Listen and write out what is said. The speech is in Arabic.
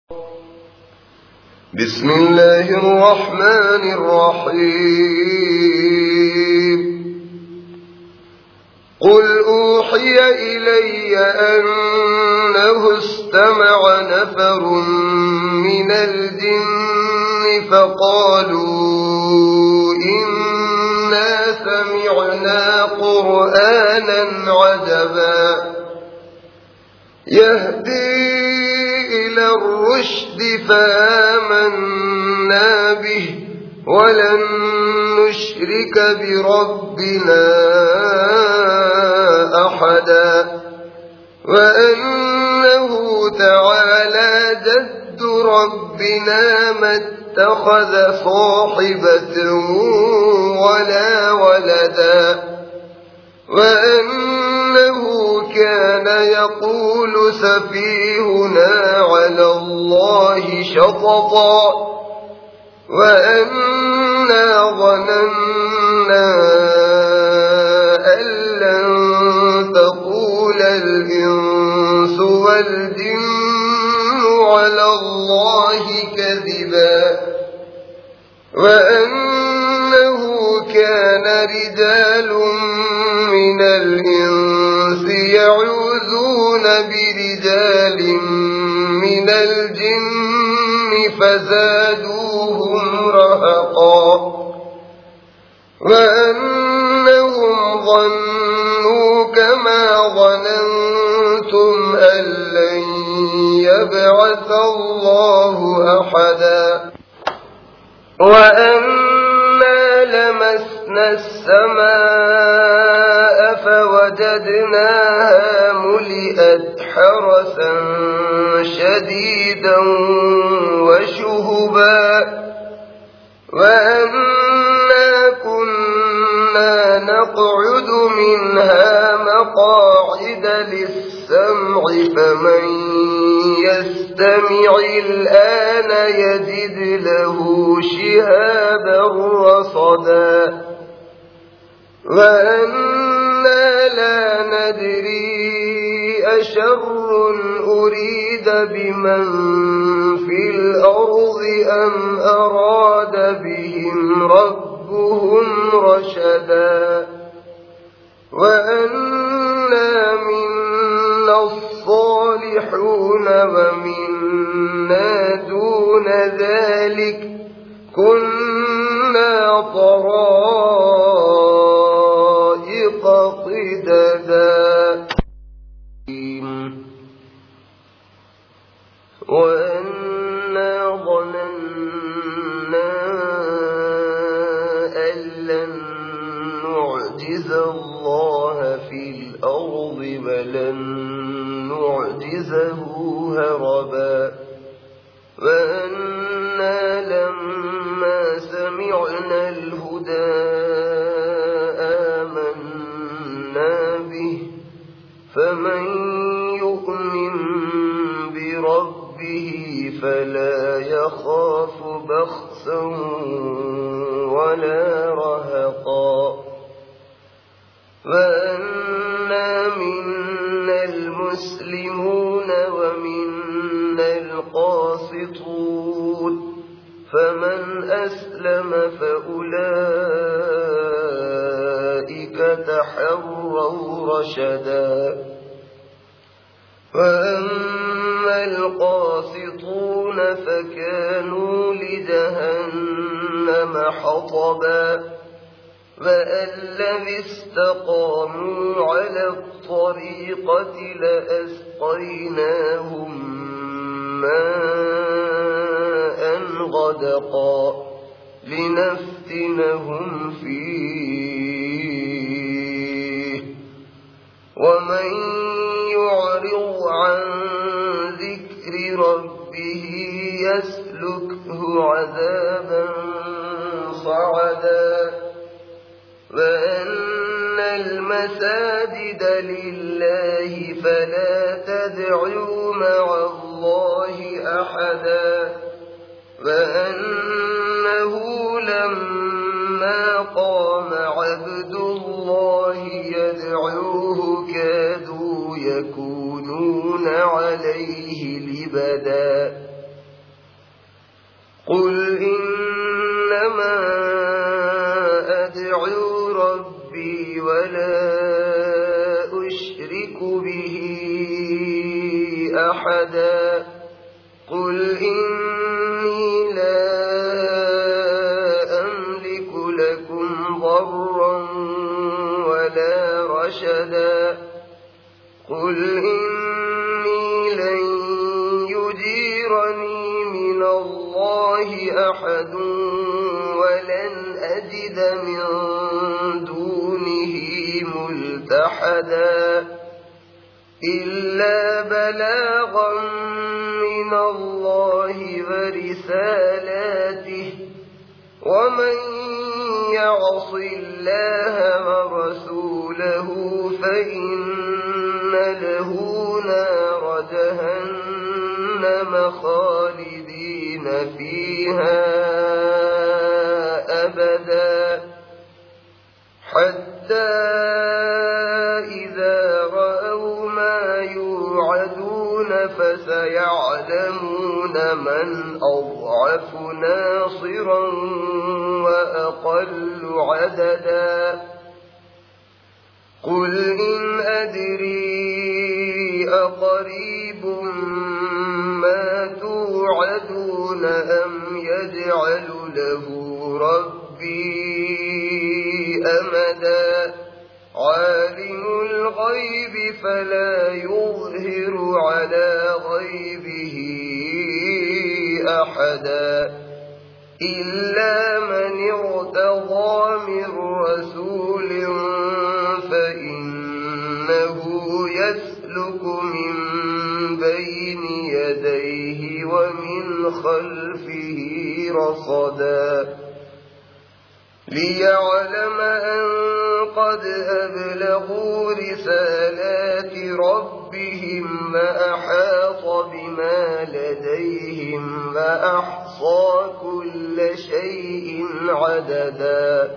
بسم الله الرحمن الرحيم قل أوحي إلي أنه استمع نفر من الجن فقالوا إنا سمعنا قرآنا عجبا يهدي إلى الرشد فآمنا به ولن نشرك بربنا أحدا وأنه تعالى جد ربنا ما اتخذ صاحبة ولا ولدا وأنه كان يقول سفيهنا على الله شططا وأنا ظننا أن لن تقول الإنس والجن على الله كذبا وأنه كان رجال من الإنس يعوذون برجال من الجن فزادوهم رهقا وأنهم ظنوا كما ظننتم أن لن يبعث الله أحدا وأنا لمسنا السماء فوجدناها ملئت حرسا شديدا وشهبا وأنا كنا نقعد منها مقاعد للسمع فمن يستمع الآن يجد له شهابا رصدا وأنا لا ندري أشر أريد بمن في الأرض أم أراد بهم ربهم رشدا وأنا منا الصالحون ومنا دون ذلك كنا طرائق قددا وأنا ظننا أن لن نعجز الله في الأرض ولن نعجزه هربا وأنا لما سمعنا الهدى آمنا به فمن يؤمن بربه فلا يخاف بخسا ولا رهقا وأنا منا المسلمون ومنا القاسطون فمن أسلم فأولئك تحروا رشدا وأما القاسطون فكانوا لجهنم حطبا وَالَّذِي اسْتَقَامُوا عَلَى الطَّرِيقَةِ لَأَسْقَيْنَاهُم مَّاءً غَدَقًا لِّنَفْتِنَهُمْ فِيهِ وَمَن يُعْرِضْ عَن ذِكْرِ رَبِّهِ يَسْلُكْهُ عَذَابًا صَعَدًا وَأَنَّ الْمَسَاجِدَ لِلَّهِ فَلَا تَدْعُوا مَعَ اللَّهِ أَحَدًا وَأَنَّهُ لَمَّا قَامَ عَبْدُ اللَّهِ يَدْعُوهُ كَادُوا يَكُونُونَ عَلَيْهِ لِبَدًا قل إنما أدعو ربي ولا أشرك به أحدا قل إني لا أملك لكم ضرا ولا رشدا قل إني لن يجيرني من الله أحد ولن أجد من دونه ملتحدا إلا بلاغا من الله ورسالاته ومن يعص الله ورسوله فإن له نار جهنم خالدين فيها أبدا حتى إذا رأوا ما يوعدون فسيعلمون من أضعف ناصرا وأقل عددا قل إن أدري أقريب ما توعدون أم يجعل له ربي أمدا عالم الغيب فلا يظهر على غيبه أحدا إلا من ارتضى من رسول فإنه يسلك من بين يديه ومن خلفه رصدا ليعلم أن قد أبلغوا رسالات ربهم وأحاط بما لديهم وأحصى كل شيء عددا